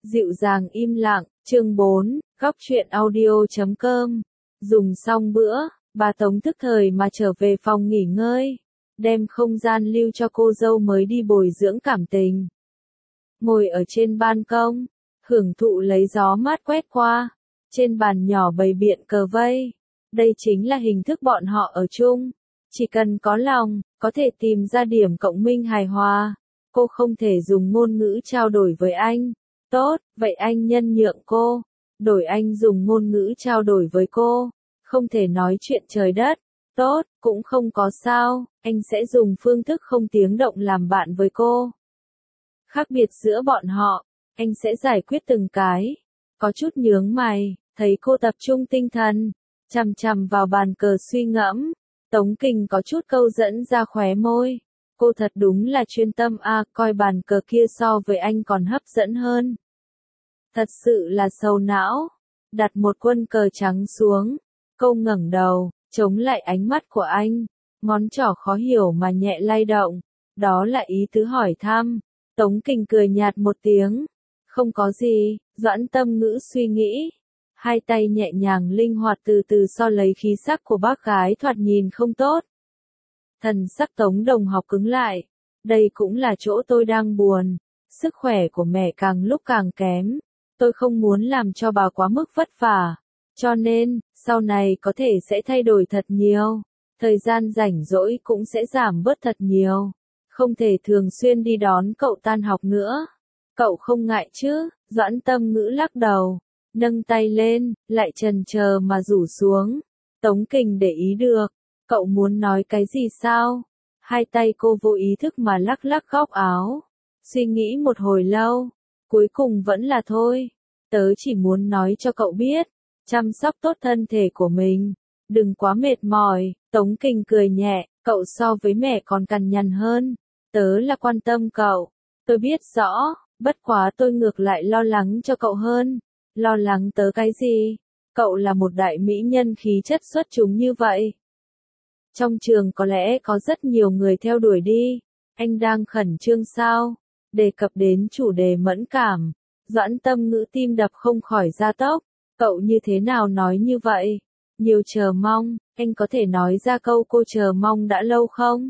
Dịu dàng im lặng, chương 4, góc truyện audio.com. Dùng xong bữa, bà Tống tức thời mà trở về phòng nghỉ ngơi, đem không gian lưu cho cô dâu mới đi bồi dưỡng cảm tình. Ngồi ở trên ban công, hưởng thụ lấy gió mát quét qua, trên bàn nhỏ bày biện cờ vây. Đây chính là hình thức bọn họ ở chung. Chỉ cần có lòng, có thể tìm ra điểm cộng minh hài hòa. Cô không thể dùng ngôn ngữ trao đổi với anh. Tốt, vậy anh nhân nhượng cô. Đổi anh dùng ngôn ngữ trao đổi với cô. Không thể nói chuyện trời đất. Tốt, cũng không có sao, anh sẽ dùng phương thức không tiếng động làm bạn với cô. Khác biệt giữa bọn họ, anh sẽ giải quyết từng cái. Có chút nhướng mày, thấy cô tập trung tinh thần, chằm chằm vào bàn cờ suy ngẫm. Tống Kình có chút câu dẫn ra khóe môi. Cô thật đúng là chuyên tâm coi bàn cờ kia so với anh còn hấp dẫn hơn. Thật sự là sầu não. Đặt một quân cờ trắng xuống. Cô ngẩng đầu, chống lại ánh mắt của anh. Ngón trỏ khó hiểu mà nhẹ lay động. Đó là ý tứ hỏi thăm. Tống Kình cười nhạt một tiếng. Không có gì, Doãn Tâm Ngữ suy nghĩ. Hai tay nhẹ nhàng linh hoạt từ từ so lấy khí sắc của bác gái thoạt nhìn không tốt. Thần sắc Tống Đồng Học cứng lại. Đây cũng là chỗ tôi đang buồn. Sức khỏe của mẹ càng lúc càng kém. Tôi không muốn làm cho bà quá mức vất vả. Cho nên, sau này có thể sẽ thay đổi thật nhiều. Thời gian rảnh rỗi cũng sẽ giảm bớt thật nhiều. Không thể thường xuyên đi đón cậu tan học nữa. Cậu không ngại chứ? Doãn Tâm Ngữ lắc đầu. Nâng tay lên, lại chần chờ mà rủ xuống. Tống Kình để ý được. Cậu muốn nói cái gì sao? Hai tay cô vô ý thức mà lắc lắc góc áo. Suy nghĩ một hồi lâu. Cuối cùng vẫn là thôi. Tớ chỉ muốn nói cho cậu biết. Chăm sóc tốt thân thể của mình. Đừng quá mệt mỏi. Tống Kình cười nhẹ. Cậu so với mẹ còn cằn nhằn hơn. Tớ là quan tâm cậu. Tôi biết rõ. Bất quá tôi ngược lại lo lắng cho cậu hơn. Lo lắng tớ cái gì? Cậu là một đại mỹ nhân khí chất xuất chúng như vậy. Trong trường có lẽ có rất nhiều người theo đuổi đi. Anh đang khẩn trương sao? Đề cập đến chủ đề mẫn cảm. Doãn Tâm Ngữ tim đập không khỏi gia tốc. Cậu như thế nào nói như vậy? Nhiều chờ mong, anh có thể nói ra câu cô chờ mong đã lâu không?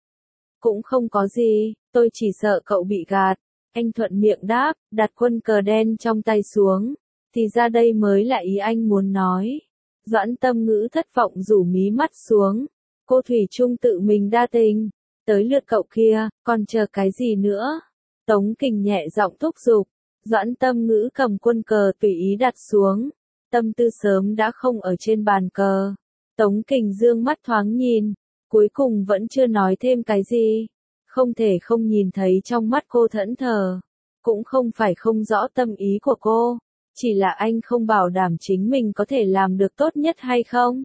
Cũng không có gì, tôi chỉ sợ cậu bị gạt. Anh thuận miệng đáp, đặt quân cờ đen trong tay xuống. Thì ra đây mới là ý anh muốn nói. Doãn Tâm Ngữ thất vọng rủ mí mắt xuống. Cô thủy chung tự mình đa tình. Tới lượt cậu kia, còn chờ cái gì nữa? Tống Kình nhẹ giọng thúc giục. Doãn Tâm Ngữ cầm quân cờ tùy ý đặt xuống. Tâm tư sớm đã không ở trên bàn cờ. Tống Kình dương mắt thoáng nhìn. Cuối cùng vẫn chưa nói thêm cái gì. Không thể không nhìn thấy trong mắt cô thẫn thờ. Cũng không phải không rõ tâm ý của cô. Chỉ là anh không bảo đảm chính mình có thể làm được tốt nhất hay không.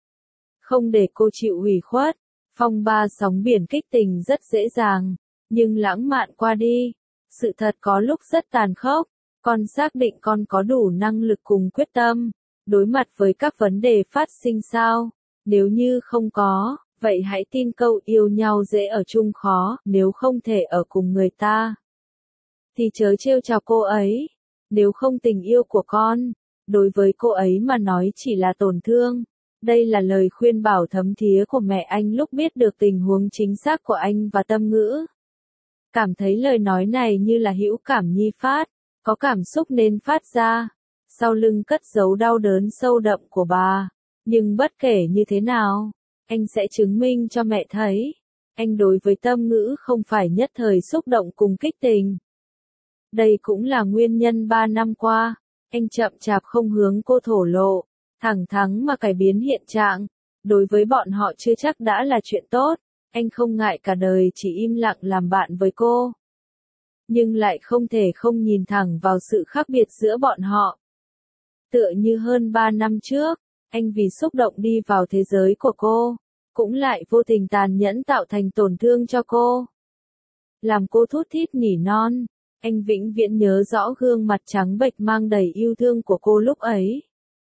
Không để cô chịu ủy khuất. Phong ba sóng biển kích tình rất dễ dàng. Nhưng lãng mạn qua đi. Sự thật có lúc rất tàn khốc. Con xác định con có đủ năng lực cùng quyết tâm. Đối mặt với các vấn đề phát sinh sao? Nếu như không có, vậy hãy tin câu yêu nhau dễ ở chung khó. Nếu không thể ở cùng người ta, thì chớ trêu chọc cô ấy. Nếu không tình yêu của con, đối với cô ấy mà nói chỉ là tổn thương. Đây là lời khuyên bảo thấm thía của mẹ anh lúc biết được tình huống chính xác của anh và Tâm Ngữ. Cảm thấy lời nói này như là hữu cảm nhi phát, có cảm xúc nên phát ra. Sau lưng cất giấu đau đớn sâu đậm của bà. Nhưng bất kể như thế nào, anh sẽ chứng minh cho mẹ thấy. Anh đối với Tâm Ngữ không phải nhất thời xúc động cùng kích tình. Đây cũng là nguyên nhân 3 năm qua, anh chậm chạp không hướng cô thổ lộ, thẳng thắn mà cải biến hiện trạng. Đối với bọn họ chưa chắc đã là chuyện tốt, anh không ngại cả đời chỉ im lặng làm bạn với cô. Nhưng lại không thể không nhìn thẳng vào sự khác biệt giữa bọn họ. Tựa như hơn 3 năm trước, anh vì xúc động đi vào thế giới của cô, cũng lại vô tình tàn nhẫn tạo thành tổn thương cho cô. Làm cô thút thít nỉ non. Anh vĩnh viễn nhớ rõ gương mặt trắng bệch mang đầy yêu thương của cô lúc ấy.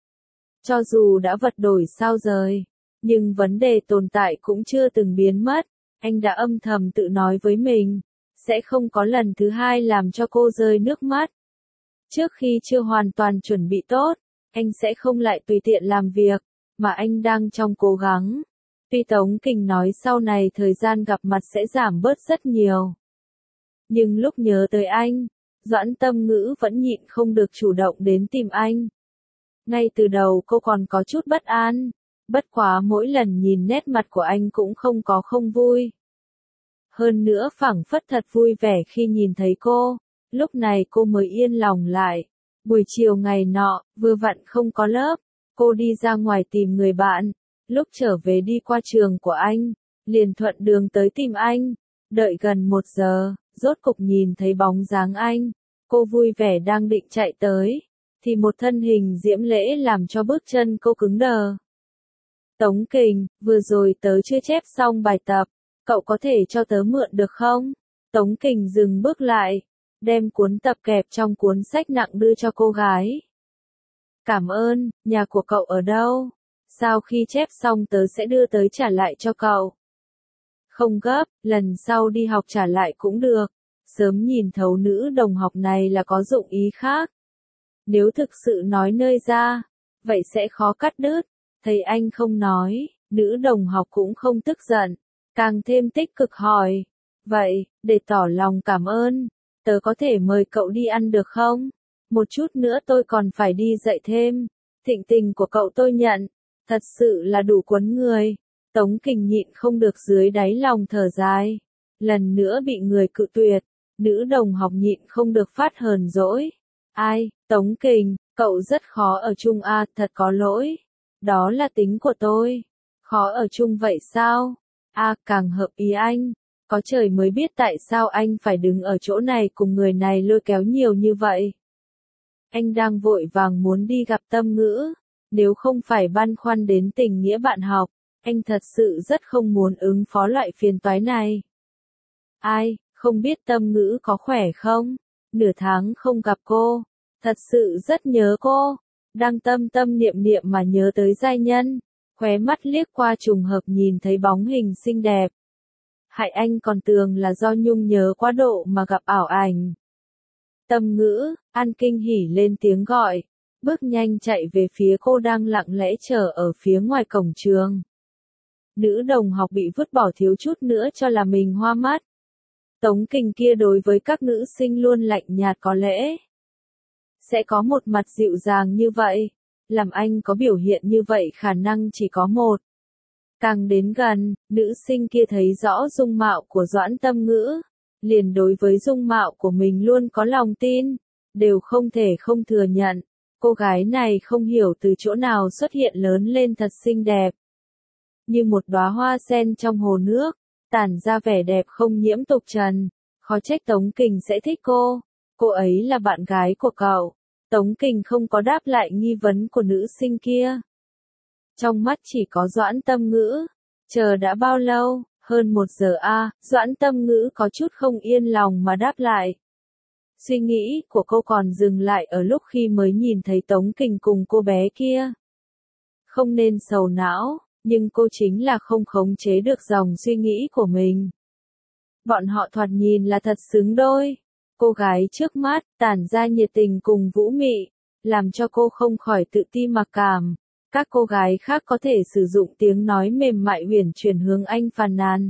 Cho dù đã vật đổi sao rời, nhưng vấn đề tồn tại cũng chưa từng biến mất. Anh đã âm thầm tự nói với mình, sẽ không có lần thứ hai làm cho cô rơi nước mắt. Trước khi chưa hoàn toàn chuẩn bị tốt, anh sẽ không lại tùy tiện làm việc, mà anh đang trong cố gắng. Tuy Tống Kình nói sau này thời gian gặp mặt sẽ giảm bớt rất nhiều. Nhưng lúc nhớ tới anh, Doãn Tâm Ngữ vẫn nhịn không được chủ động đến tìm anh. Ngay từ đầu cô còn có chút bất an, bất quá mỗi lần nhìn nét mặt của anh cũng không vui. Hơn nữa phảng phất thật vui vẻ khi nhìn thấy cô, lúc này cô mới yên lòng lại. Buổi chiều ngày nọ, vừa vặn không có lớp, cô đi ra ngoài tìm người bạn, lúc trở về đi qua trường của anh, liền thuận đường tới tìm anh, đợi gần 1 giờ, rốt cục nhìn thấy bóng dáng anh, cô vui vẻ đang định chạy tới, thì một thân hình diễm lễ làm cho bước chân cô cứng đờ. Tống Kình, vừa rồi tớ chưa chép xong bài tập, cậu có thể cho tớ mượn được không? Tống Kình dừng bước lại, đem cuốn tập kẹp trong cuốn sách nặng đưa cho cô gái. Cảm ơn, nhà của cậu ở đâu? Sau khi chép xong tớ sẽ đưa tới trả lại cho cậu. Không gấp, lần sau đi học trả lại cũng được. Sớm nhìn thấu nữ đồng học này là có dụng ý khác. Nếu thực sự nói nơi ra, vậy sẽ khó cắt đứt. Thấy anh không nói, nữ đồng học cũng không tức giận, càng thêm tích cực hỏi. Vậy, để tỏ lòng cảm ơn, tớ có thể mời cậu đi ăn được không? Một chút nữa tôi còn phải đi dạy thêm. Thịnh tình của cậu tôi nhận, thật sự là đủ quấn người. Tống Kình nhịn không được dưới đáy lòng thở dài. Lần nữa bị người cự tuyệt, nữ đồng học nhịn không được phát hờn dỗi. Ai, Tống Kình, cậu rất khó ở chung à, thật có lỗi. Đó là tính của tôi. Khó ở chung vậy sao? À, càng hợp ý anh. Có trời mới biết tại sao anh phải đứng ở chỗ này cùng người này lôi kéo nhiều như vậy. Anh đang vội vàng muốn đi gặp Tâm Ngữ. Nếu không phải băn khoăn đến tình nghĩa bạn học, anh thật sự rất không muốn ứng phó loại phiền toái này. Ai, không biết Tâm Ngữ có khỏe không? Nửa tháng không gặp cô, thật sự rất nhớ cô. Đang tâm tâm niệm niệm mà nhớ tới giai nhân, khóe mắt liếc qua trùng hợp nhìn thấy bóng hình xinh đẹp. Hại anh còn tưởng là do nhung nhớ quá độ mà gặp ảo ảnh. Tâm Ngữ, An kinh hỉ lên tiếng gọi, bước nhanh chạy về phía cô đang lặng lẽ chờ ở phía ngoài cổng trường. Nữ đồng học bị vứt bỏ thiếu chút nữa cho là mình hoa mắt. Tống Kình kia đối với các nữ sinh luôn lạnh nhạt có lẽ. Sẽ có một mặt dịu dàng như vậy, làm anh có biểu hiện như vậy khả năng chỉ có một. Càng đến gần, nữ sinh kia thấy rõ dung mạo của Doãn Tâm Ngữ, liền đối với dung mạo của mình luôn có lòng tin, đều không thể không thừa nhận, cô gái này không hiểu từ chỗ nào xuất hiện lớn lên thật xinh đẹp. Như một đóa hoa sen trong hồ nước, tản ra vẻ đẹp không nhiễm tục trần, khó trách Tống Kình sẽ thích cô ấy là bạn gái của cậu. Tống Kình không có đáp lại nghi vấn của nữ sinh kia. Trong mắt chỉ có Doãn Tâm Ngữ. Chờ đã bao lâu? Hơn 1 giờ a. Doãn Tâm Ngữ có chút không yên lòng mà đáp lại. Suy nghĩ của cô còn dừng lại ở lúc khi mới nhìn thấy Tống Kình cùng cô bé kia. Không nên sầu não, nhưng cô chính là không khống chế được dòng suy nghĩ của mình. Bọn họ thoạt nhìn là thật xứng đôi. Cô gái trước mắt, tản ra nhiệt tình cùng vũ mị, làm cho cô không khỏi tự ti mặc cảm. Các cô gái khác có thể sử dụng tiếng nói mềm mại uyển chuyển hướng anh phàn nàn.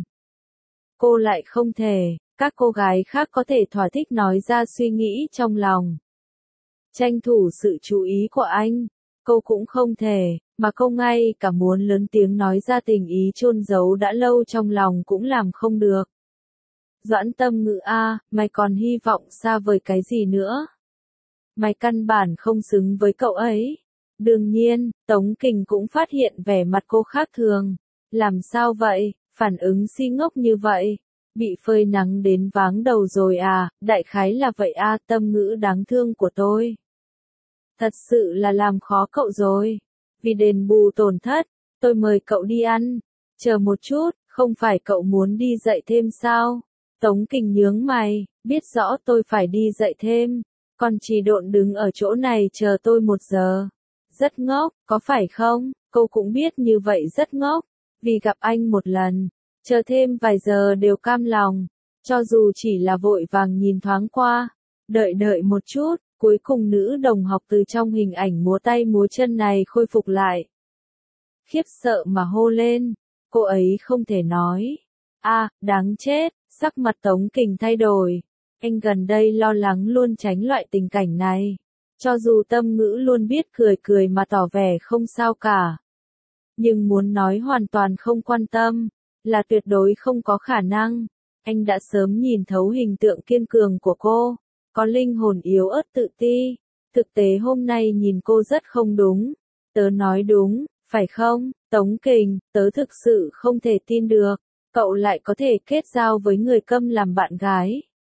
Cô lại không thể, các cô gái khác có thể thỏa thích nói ra suy nghĩ trong lòng. Tranh thủ sự chú ý của anh, cô cũng không thể, mà cô ngay cả muốn lớn tiếng nói ra tình ý chôn giấu đã lâu trong lòng cũng làm không được. Doãn Tâm Ngữ a, mày còn hy vọng xa vời cái gì nữa? Mày căn bản không xứng với cậu ấy. Đương nhiên, Tống Kình cũng phát hiện vẻ mặt cô khác thường. Làm sao vậy, phản ứng si ngốc như vậy? Bị phơi nắng đến váng đầu rồi à, đại khái là vậy a, Tâm Ngữ đáng thương của tôi. Thật sự là làm khó cậu rồi. Vì đền bù tổn thất, tôi mời cậu đi ăn. Chờ một chút, không phải cậu muốn đi dạy thêm sao? Tống Kình nhướng mày, biết rõ tôi phải đi dạy thêm, còn chỉ độn đứng ở chỗ này chờ tôi 1 giờ. Rất ngốc, có phải không? Cô cũng biết như vậy rất ngốc, vì gặp anh một lần, chờ thêm vài giờ đều cam lòng, cho dù chỉ là vội vàng nhìn thoáng qua, đợi một chút, Cuối cùng nữ đồng học từ trong hình ảnh múa tay múa chân này khôi phục lại. Khiếp sợ mà hô lên, cô ấy không thể nói. Đáng chết, sắc mặt Tống Kình thay đổi. Anh gần đây lo lắng luôn tránh loại tình cảnh này. Cho dù Tâm Ngữ luôn biết cười cười mà tỏ vẻ không sao cả. Nhưng muốn nói hoàn toàn không quan tâm, là tuyệt đối không có khả năng. Anh đã sớm nhìn thấu hình tượng kiên cường của cô, có linh hồn yếu ớt tự ti. Thực tế hôm nay nhìn cô rất không đúng. Tớ nói đúng, phải không, Tống Kình, tớ thực sự không thể tin được, cậu lại có thể kết giao với người câm làm bạn gái.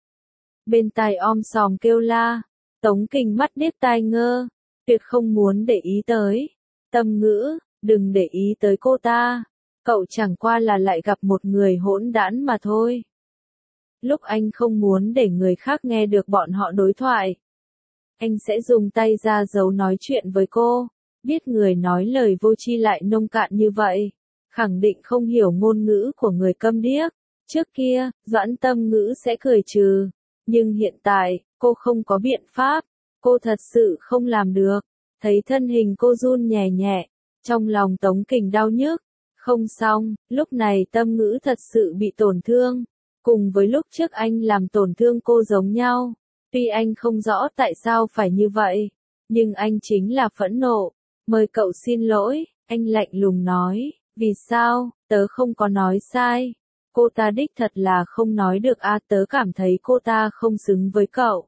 Bên tai om sòm kêu la, Tống Kình mắt điếc tai ngơ, tuyệt không muốn để ý tới. Tâm Ngữ, đừng để ý tới cô ta, cậu chẳng qua là lại gặp một người hỗn đản mà thôi. Lúc anh không muốn để người khác nghe được bọn họ đối thoại, anh sẽ dùng tay ra dấu nói chuyện với cô. Biết người nói lời vô tri lại nông cạn như vậy, khẳng định không hiểu ngôn ngữ của người câm điếc. Trước kia, Doãn Tâm Ngữ sẽ cười trừ, nhưng hiện tại, cô không có biện pháp, cô thật sự không làm được. Thấy thân hình cô run nhẹ nhẹ, trong lòng Tống Kình đau nhức. Không xong, lúc này Tâm Ngữ thật sự bị tổn thương, cùng với lúc trước anh làm tổn thương cô giống nhau. Tuy anh không rõ tại sao phải như vậy, nhưng anh chính là phẫn nộ. Mời cậu xin lỗi, anh lạnh lùng nói, vì sao, tớ không có nói sai. Cô ta đích thật là không nói được tớ cảm thấy cô ta không xứng với cậu.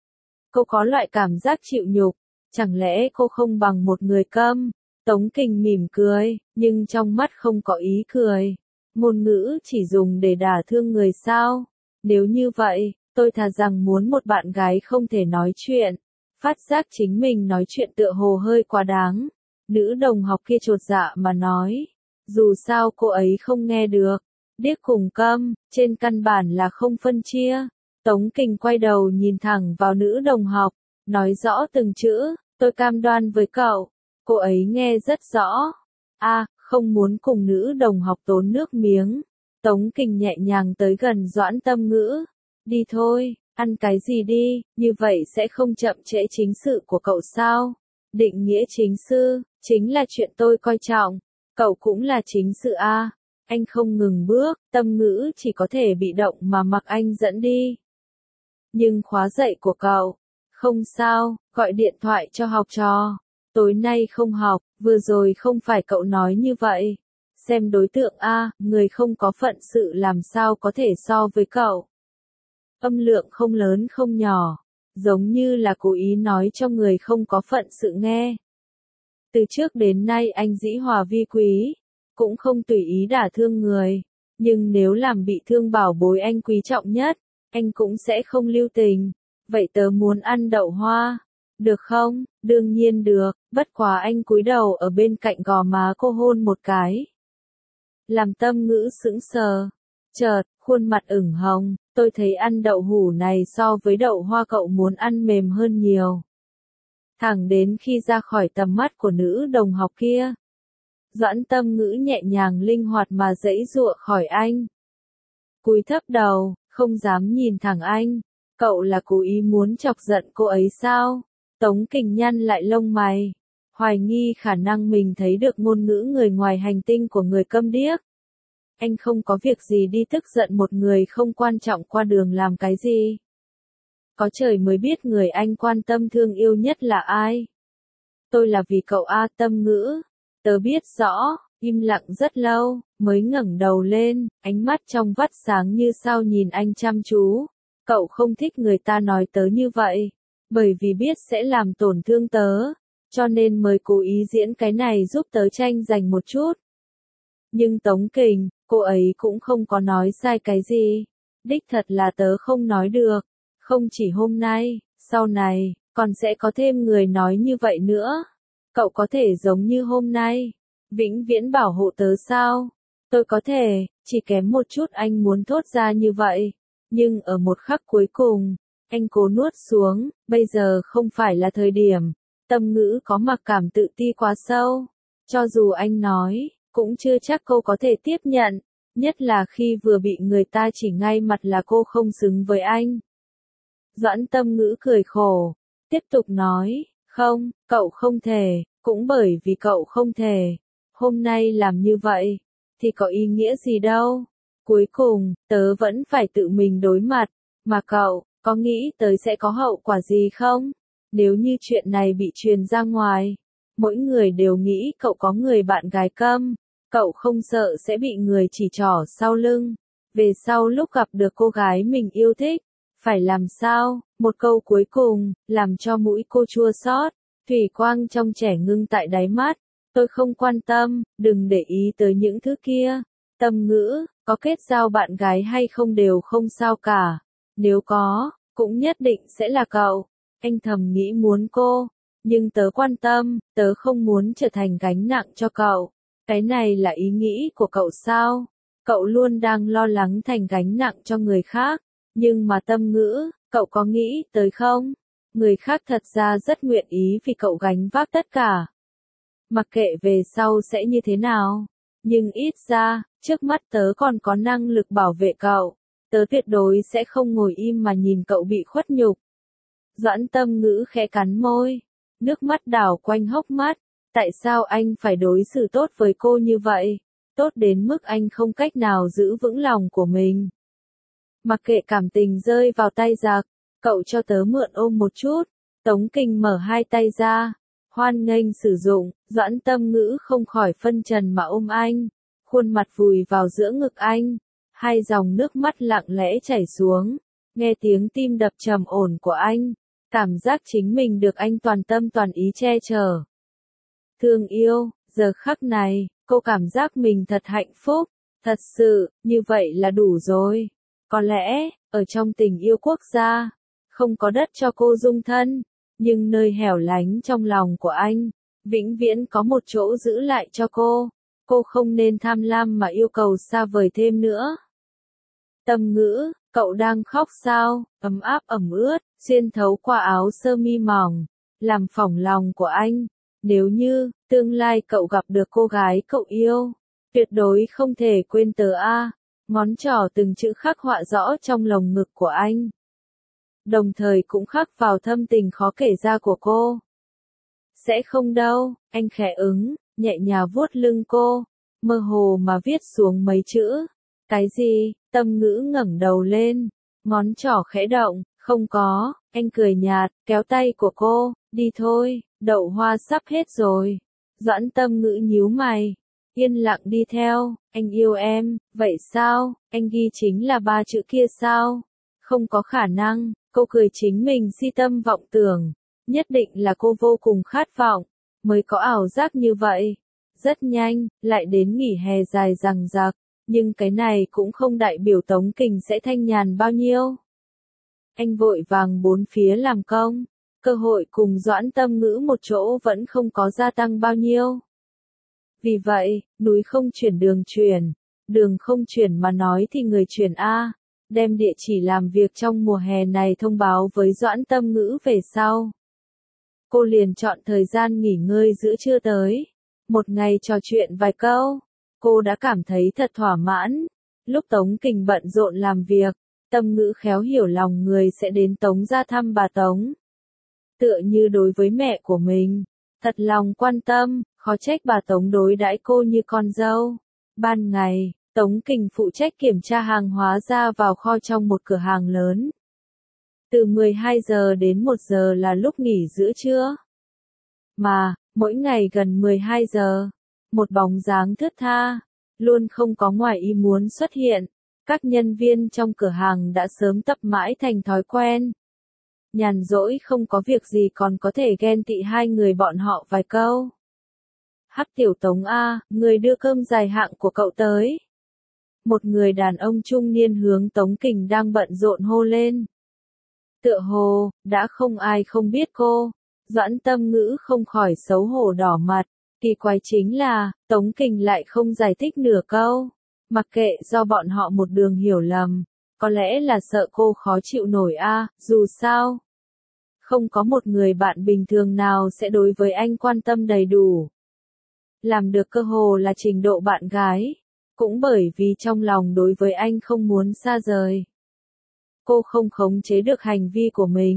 Cô có loại cảm giác chịu nhục, chẳng lẽ cô không bằng một người câm? Tống Kình mỉm cười, nhưng trong mắt không có ý cười. Ngôn ngữ chỉ dùng để đả thương người sao? Nếu như vậy, tôi thà rằng muốn một bạn gái không thể nói chuyện. Phát giác chính mình nói chuyện tựa hồ hơi quá đáng. Nữ đồng học kia chột dạ mà nói. Dù sao cô ấy không nghe được. Điếc cùng câm, trên căn bản là không phân chia. Tống Kình quay đầu nhìn thẳng vào nữ đồng học, nói rõ từng chữ, tôi cam đoan với cậu. Cô ấy nghe rất rõ. Không muốn cùng nữ đồng học tốn nước miếng. Tống Kình nhẹ nhàng tới gần Doãn Tâm Ngữ. Đi thôi, ăn cái gì đi, như vậy sẽ không chậm trễ chính sự của cậu sao? Định nghĩa chính sư, chính là chuyện tôi coi trọng. Cậu cũng là chính sự Anh không ngừng bước, Tâm Ngữ chỉ có thể bị động mà mặc anh dẫn đi. Nhưng khóa dạy của cậu, không sao, gọi điện thoại cho học trò. Tối nay không học, vừa rồi không phải cậu nói như vậy. Xem đối tượng người không có phận sự làm sao có thể so với cậu. Âm lượng không lớn không nhỏ, giống như là cố ý nói cho người không có phận sự nghe. Từ trước đến nay anh dĩ hòa vi quý, cũng không tùy ý đả thương người, nhưng nếu làm bị thương bảo bối anh quý trọng nhất, anh cũng sẽ không lưu tình. Vậy tớ muốn ăn đậu hoa, được không? Đương nhiên được, bất quá anh cúi đầu ở bên cạnh gò má cô hôn một cái. Làm Tâm Ngữ sững sờ, chợt, khuôn mặt ửng hồng, tôi thấy ăn đậu hũ này so với đậu hoa cậu muốn ăn mềm hơn nhiều. Thẳng đến khi ra khỏi tầm mắt của nữ đồng học kia, Doãn Tâm Ngữ nhẹ nhàng linh hoạt mà giãy giụa khỏi anh. Cúi thấp đầu, không dám nhìn thẳng anh. Cậu là cố ý muốn chọc giận cô ấy sao? Tống Kình nhăn lại lông mày, hoài nghi khả năng mình thấy được ngôn ngữ người ngoài hành tinh của người câm điếc. Anh không có việc gì đi tức giận một người không quan trọng qua đường làm cái gì. Có trời mới biết người anh quan tâm thương yêu nhất là ai. Tôi là vì cậu Tâm Ngữ. Tớ biết rõ, im lặng rất lâu, mới ngẩng đầu lên, ánh mắt trong vắt sáng như sao nhìn anh chăm chú. Cậu không thích người ta nói tớ như vậy, bởi vì biết sẽ làm tổn thương tớ, cho nên mới cố ý diễn cái này giúp tớ tranh giành một chút. Nhưng Tống Kình, cô ấy cũng không có nói sai cái gì. Đích thật là tớ không nói được. Không chỉ hôm nay, sau này, còn sẽ có thêm người nói như vậy nữa. Cậu có thể giống như hôm nay, vĩnh viễn bảo hộ tớ sao? Tôi có thể, chỉ kém một chút anh muốn thốt ra như vậy. Nhưng ở một khắc cuối cùng, anh cố nuốt xuống, bây giờ không phải là thời điểm. Tâm Ngữ có mặc cảm tự ti quá sâu. Cho dù anh nói, cũng chưa chắc cô có thể tiếp nhận. Nhất là khi vừa bị người ta chỉ ngay mặt là cô không xứng với anh. Doãn Tâm Ngữ cười khổ. tiếp tục nói, không, cậu không thể, cũng bởi vì cậu không thể. Hôm nay làm như vậy, thì có ý nghĩa gì đâu. Cuối cùng, tớ vẫn phải tự mình đối mặt, mà cậu, có nghĩ tới sẽ có hậu quả gì không? Nếu như chuyện này bị truyền ra ngoài, mỗi người đều nghĩ cậu có người bạn gái câm, cậu không sợ sẽ bị người chỉ trỏ sau lưng. Về sau lúc gặp được cô gái mình yêu thích, phải làm sao? Một câu cuối cùng, làm cho mũi cô chua xót, thủy quang trong trẻ ngưng tại đáy mắt. Tôi không quan tâm, đừng để ý tới những thứ kia. Tâm ngữ, có kết giao bạn gái hay không đều không sao cả. Nếu có, cũng nhất định sẽ là cậu. Anh thầm nghĩ muốn cô, nhưng tớ quan tâm, tớ không muốn trở thành gánh nặng cho cậu. Cái này là ý nghĩ của cậu sao? Cậu luôn đang lo lắng thành gánh nặng cho người khác, nhưng mà Tâm ngữ, cậu có nghĩ tới không? Người khác thật ra rất nguyện ý vì cậu gánh vác tất cả. Mặc kệ về sau sẽ như thế nào, nhưng ít ra, trước mắt tớ còn có năng lực bảo vệ cậu. Tớ tuyệt đối sẽ không ngồi im mà nhìn cậu bị khuất nhục. Doãn Tâm ngữ khẽ cắn môi, nước mắt đảo quanh hốc mắt. Tại sao anh phải đối xử tốt với cô như vậy? Tốt đến mức anh không cách nào giữ vững lòng của mình. Mặc kệ cảm tình rơi vào tay giặc, cậu cho tớ mượn ôm một chút. Tống Kình mở hai tay ra, hoan nghênh sử dụng. Doãn Tâm ngữ không khỏi phân trần mà ôm anh, khuôn mặt vùi vào giữa ngực anh, hai dòng nước mắt lặng lẽ chảy xuống. Nghe tiếng tim đập trầm ổn của anh, cảm giác chính mình được anh toàn tâm toàn ý che chở. Thương yêu, giờ khắc này, cô cảm giác mình thật hạnh phúc, thật sự, như vậy là đủ rồi. Có lẽ, ở trong tình yêu quốc gia, không có đất cho cô dung thân, nhưng nơi hẻo lánh trong lòng của anh, vĩnh viễn có một chỗ giữ lại cho cô. Cô không nên tham lam mà yêu cầu xa vời thêm nữa. Tâm ngữ, cậu đang khóc sao? Ấm áp ẩm ướt, xuyên thấu qua áo sơ mi mỏng, làm phỏng lòng của anh. Nếu như, tương lai cậu gặp được cô gái cậu yêu, tuyệt đối không thể quên tớ a. Ngón trỏ từng chữ khắc họa rõ trong lồng ngực của anh. Đồng thời cũng khắc vào thâm tình khó kể ra của cô. Sẽ không đâu, anh khẽ ứng, nhẹ nhàng vuốt lưng cô, mơ hồ mà viết xuống mấy chữ. Cái gì? Tâm ngữ ngẩng đầu lên, ngón trỏ khẽ động, không có, anh cười nhạt, kéo tay của cô, đi thôi, đậu hoa sắp hết rồi. Doãn Tâm ngữ nhíu mày, yên lặng đi theo, anh yêu em, vậy sao, anh ghi chính là ba chữ kia sao? Không có khả năng, cô cười chính mình si tâm vọng tưởng, nhất định là cô vô cùng khát vọng, mới có ảo giác như vậy. Rất nhanh, lại đến nghỉ hè dài dằng dặc, nhưng cái này cũng không đại biểu Tống Kình sẽ thanh nhàn bao nhiêu. Anh vội vàng bốn phía làm công, cơ hội cùng Doãn Tâm ngữ một chỗ vẫn không có gia tăng bao nhiêu. Vì vậy, núi không chuyển đường không chuyển mà nói thì người chuyển A, đem địa chỉ làm việc trong mùa hè này thông báo với Doãn Tâm ngữ về sau. Cô liền chọn thời gian nghỉ ngơi giữa trưa tới, một ngày trò chuyện vài câu, cô đã cảm thấy thật thỏa mãn. Lúc Tống Kình bận rộn làm việc, Tâm ngữ khéo hiểu lòng người sẽ đến Tống ra thăm bà Tống. Tựa như đối với mẹ của mình, thật lòng quan tâm, khó trách bà Tống đối đãi cô như con dâu. Ban ngày, Tống Kình phụ trách kiểm tra hàng hóa ra vào kho trong một cửa hàng lớn. Từ 12 giờ đến 1 giờ là lúc nghỉ giữa trưa. Mà, mỗi ngày gần 12 giờ, một bóng dáng thướt tha, luôn không có ngoài ý muốn xuất hiện. Các nhân viên trong cửa hàng đã sớm tập mãi thành thói quen. Nhàn rỗi không có việc gì còn có thể ghen tị hai người bọn họ vài câu. Hắc tiểu Tống A, người đưa cơm dài hạn của cậu tới. Một người đàn ông trung niên hướng Tống Kình đang bận rộn hô lên. Tựa hồ, đã không ai không biết cô. Doãn Tâm ngữ không khỏi xấu hổ đỏ mặt. Kỳ quái chính là, Tống Kình lại không giải thích nửa câu. Mặc kệ do bọn họ một đường hiểu lầm. Có lẽ là sợ cô khó chịu nổi a, dù sao. Không có một người bạn bình thường nào sẽ đối với anh quan tâm đầy đủ. Làm được cơ hồ là trình độ bạn gái. Cũng bởi vì trong lòng đối với anh không muốn xa rời. Cô không khống chế được hành vi của mình.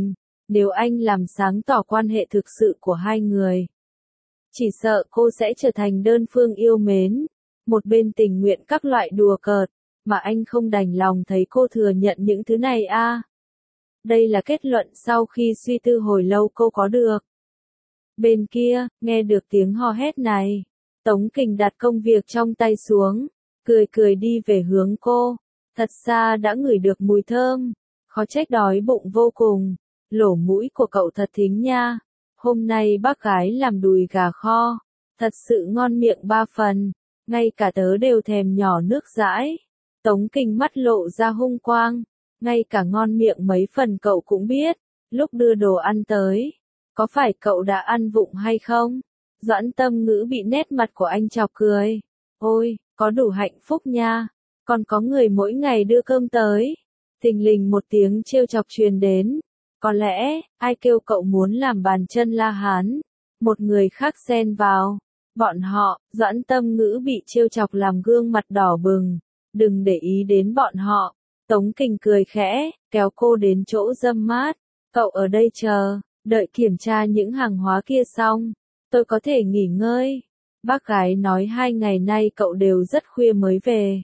Nếu anh làm sáng tỏ quan hệ thực sự của hai người, chỉ sợ cô sẽ trở thành đơn phương yêu mến, một bên tình nguyện các loại đùa cợt, mà anh không đành lòng thấy cô thừa nhận những thứ này a. Đây là kết luận sau khi suy tư hồi lâu cô có được. Bên kia, nghe được tiếng hò hét này, Tống Kình đặt công việc trong tay xuống, cười cười đi về hướng cô. Thật xa đã ngửi được mùi thơm, khó trách đói bụng vô cùng. Lỗ mũi của cậu thật thính nha. Hôm nay bác gái làm đùi gà kho, thật sự ngon miệng ba phần, ngay cả tớ đều thèm nhỏ nước dãi. Tống Kình mắt lộ ra hung quang, ngay cả ngon miệng mấy phần cậu cũng biết. Lúc đưa đồ ăn tới, có phải cậu đã ăn vụng hay không? Doãn Tâm Ngữ bị nét mặt của anh chọc cười. Ôi, có đủ hạnh phúc nha, còn có người mỗi ngày đưa cơm tới. Thình lình một tiếng trêu chọc truyền đến. Có lẽ, ai kêu cậu muốn làm bàn chân La Hán? Một người khác xen vào. Bọn họ, Doãn Tâm Ngữ bị trêu chọc làm gương mặt đỏ bừng. Đừng để ý đến bọn họ. Tống Kình cười khẽ, kéo cô đến chỗ râm mát. Cậu ở đây chờ, đợi kiểm tra những hàng hóa kia xong. Tôi có thể nghỉ ngơi. Bác gái nói 2 ngày nay cậu đều rất khuya mới về.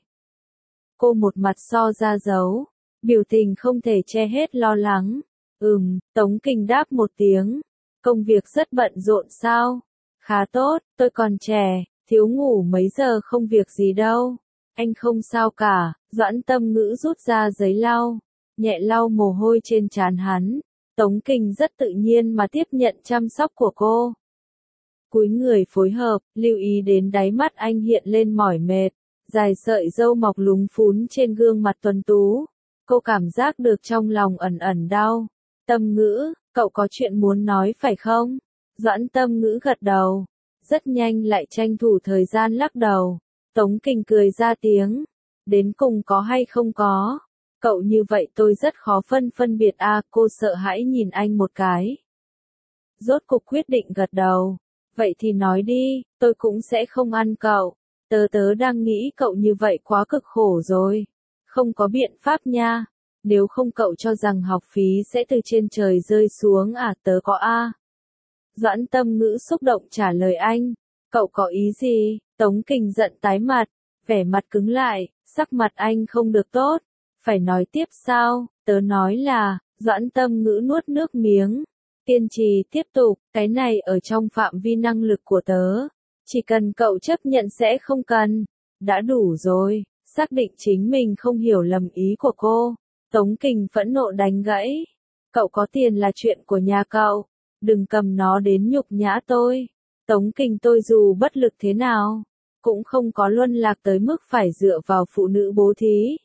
Cô một mặt so ra dấu, biểu tình không thể che hết lo lắng. Tống Kình đáp một tiếng. Công việc rất bận rộn sao? Khá tốt, tôi còn trẻ, thiếu ngủ mấy giờ không việc gì đâu. Anh không sao cả. Doãn Tâm Ngữ rút ra giấy lau, nhẹ lau mồ hôi trên trán hắn. Tống Kình rất tự nhiên mà tiếp nhận chăm sóc của cô. Cúi người phối hợp, lưu ý đến đáy mắt anh hiện lên mỏi mệt, dài sợi râu mọc lúng phún trên gương mặt tuấn tú. Cô cảm giác được trong lòng ẩn ẩn đau. Tâm Ngữ, cậu có chuyện muốn nói phải không? Doãn Tâm Ngữ gật đầu, rất nhanh lại tranh thủ thời gian lắc đầu. Tống Kình cười ra tiếng. Đến cùng có hay không có? Cậu như vậy tôi rất khó phân biệt a. Cô sợ hãi nhìn anh một cái. Rốt cục quyết định gật đầu. Vậy thì nói đi, tôi cũng sẽ không ăn cậu. Tớ đang nghĩ cậu như vậy quá cực khổ rồi. Không có biện pháp nha. Nếu không cậu cho rằng học phí sẽ từ trên trời rơi xuống à? Tớ có a. Doãn Tâm Ngữ xúc động trả lời anh. Cậu có ý gì? Tống Kình giận tái mặt, vẻ mặt cứng lại, sắc mặt anh không được tốt. Phải nói tiếp sao? Tớ nói là, Doãn Tâm Ngữ nuốt nước miếng. Kiên trì tiếp tục, cái này ở trong phạm vi năng lực của tớ. Chỉ cần cậu chấp nhận sẽ không cần. Đã đủ rồi, xác định chính mình không hiểu lầm ý của cô. Tống Kình phẫn nộ đánh gãy. Cậu có tiền là chuyện của nhà cậu. Đừng cầm nó đến nhục nhã tôi. Tống Kình tôi dù bất lực thế nào, cũng không có luân lạc tới mức phải dựa vào phụ nữ bố thí.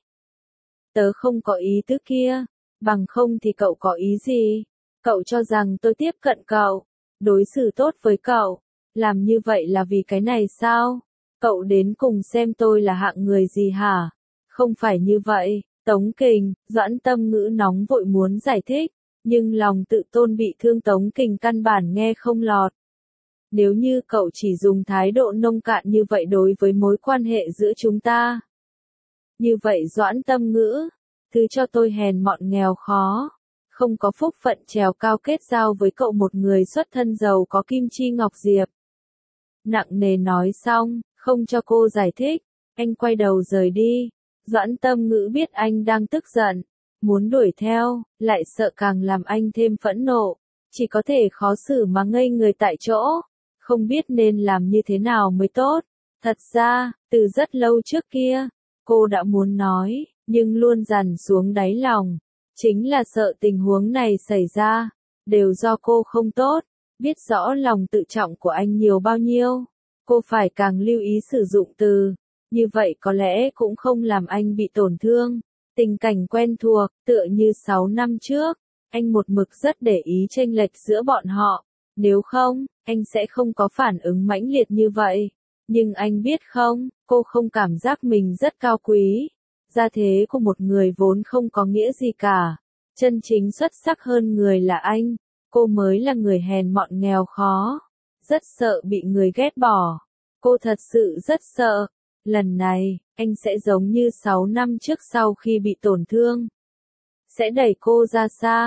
Tớ không có ý tứ kia. Bằng không thì cậu có ý gì? Cậu cho rằng tôi tiếp cận cậu, đối xử tốt với cậu, làm như vậy là vì cái này sao? Cậu đến cùng xem tôi là hạng người gì hả? Không phải như vậy. Tống Kình, Doãn Tâm Ngữ nóng vội muốn giải thích, nhưng lòng tự tôn bị thương Tống Kình căn bản nghe không lọt. Nếu như cậu chỉ dùng thái độ nông cạn như vậy đối với mối quan hệ giữa chúng ta. Như vậy Doãn Tâm Ngữ, thứ cho tôi hèn mọn nghèo khó, không có phúc phận trèo cao kết giao với cậu một người xuất thân giàu có kim chi ngọc diệp. Nặng nề nói xong, không cho cô giải thích, anh quay đầu rời đi. Doãn Tâm Ngữ biết anh đang tức giận, muốn đuổi theo, lại sợ càng làm anh thêm phẫn nộ, chỉ có thể khó xử mà ngây người tại chỗ, không biết nên làm như thế nào mới tốt. Thật ra, từ rất lâu trước kia, cô đã muốn nói, nhưng luôn dằn xuống đáy lòng, chính là sợ tình huống này xảy ra, đều do cô không tốt, biết rõ lòng tự trọng của anh nhiều bao nhiêu, cô phải càng lưu ý sử dụng từ. Như vậy có lẽ cũng không làm anh bị tổn thương. Tình cảnh quen thuộc, tựa như 6 năm trước, anh một mực rất để ý chênh lệch giữa bọn họ. Nếu không, anh sẽ không có phản ứng mãnh liệt như vậy. Nhưng anh biết không, cô không cảm giác mình rất cao quý. Gia thế của một người vốn không có nghĩa gì cả. Chân chính xuất sắc hơn người là anh. Cô mới là người hèn mọn nghèo khó. Rất sợ bị người ghét bỏ. Cô thật sự rất sợ. Lần này, anh sẽ giống như 6 năm trước sau khi bị tổn thương. Sẽ đẩy cô ra xa.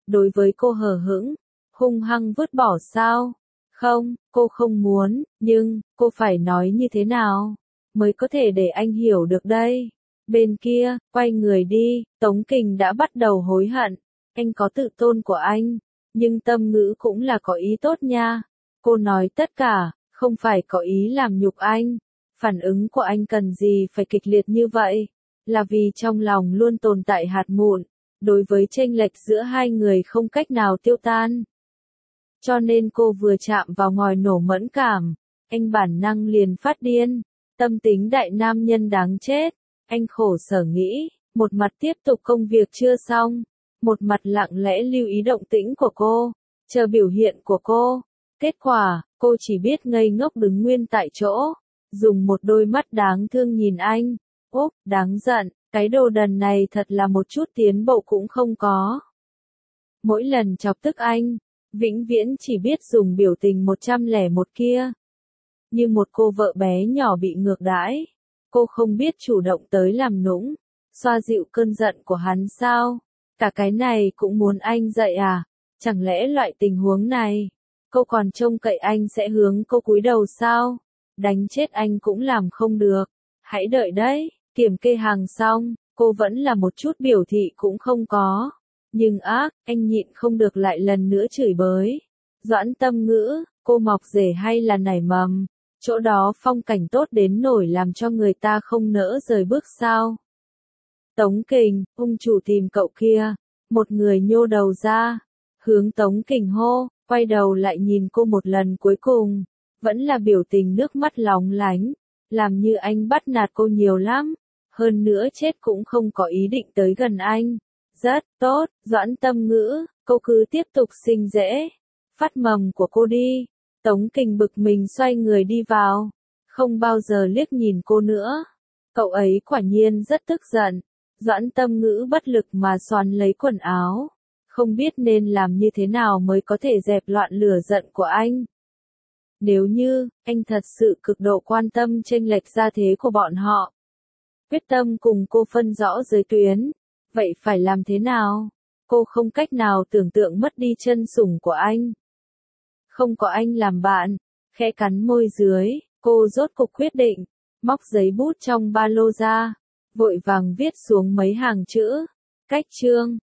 đối với cô hờ hững, hung hăng vứt bỏ sao? Không, cô không muốn, nhưng, cô phải nói như thế nào, mới có thể để anh hiểu được đây. Bên kia, quay người đi, Tống Kình đã bắt đầu hối hận. Anh có tự tôn của anh, nhưng Tâm Ngữ cũng là có ý tốt nha. Cô nói tất cả, không phải có ý làm nhục anh. Phản ứng của anh cần gì phải kịch liệt như vậy? Là vì trong lòng luôn tồn tại hạt mụn, đối với chênh lệch giữa hai người không cách nào tiêu tan. Cho nên cô vừa chạm vào ngòi nổ mẫn cảm, anh bản năng liền phát điên. Tâm tính đại nam nhân đáng chết. Anh khổ sở nghĩ, một mặt tiếp tục công việc chưa xong, một mặt lặng lẽ lưu ý động tĩnh của cô, chờ biểu hiện của cô. Kết quả, cô chỉ biết ngây ngốc đứng nguyên tại chỗ, dùng một đôi mắt đáng thương nhìn anh. Úp, đáng giận, cái đồ đần này thật là một chút tiến bộ cũng không có. Mỗi lần chọc tức anh, vĩnh viễn chỉ biết dùng biểu tình 101 kia. Như một cô vợ bé nhỏ bị ngược đãi. Cô không biết chủ động tới làm nũng, xoa dịu cơn giận của hắn sao? Cả cái này cũng muốn anh dạy à? Chẳng lẽ loại tình huống này, cô còn trông cậy anh sẽ hướng cô cúi đầu sao? Đánh chết anh cũng làm không được. Hãy đợi đấy, kiểm kê hàng xong, cô vẫn là một chút biểu thị cũng không có. Nhưng ác, anh nhịn không được lại lần nữa chửi bới. Doãn Tâm Ngữ, cô mọc rể hay là nảy mầm? Chỗ đó phong cảnh tốt đến nổi làm cho người ta không nỡ rời bước sao? Tống Kình, ung chủ tìm cậu kia. Một người nhô đầu ra, hướng Tống Kình hô, quay đầu lại nhìn cô một lần cuối cùng. Vẫn là biểu tình nước mắt lóng lánh, làm như anh bắt nạt cô nhiều lắm. Hơn nữa chết cũng không có ý định tới gần anh. Rất tốt, Doãn Tâm Ngữ, cô cứ tiếp tục sinh dễ. Phát mầm của cô đi. Tống Kình bực mình xoay người đi vào, không bao giờ liếc nhìn cô nữa. Cậu ấy quả nhiên rất tức giận. Doãn Tâm Ngữ bất lực mà xoắn lấy quần áo, không biết nên làm như thế nào mới có thể dẹp loạn lửa giận của anh. Nếu như, anh thật sự cực độ quan tâm chênh lệch gia thế của bọn họ, quyết tâm cùng cô phân rõ giới tuyến, vậy phải làm thế nào? Cô không cách nào tưởng tượng mất đi chân sủng của anh. Không có anh làm bạn, khẽ cắn môi dưới, cô rốt cục quyết định, móc giấy bút trong ba lô ra, vội vàng viết xuống mấy hàng chữ. Cách chương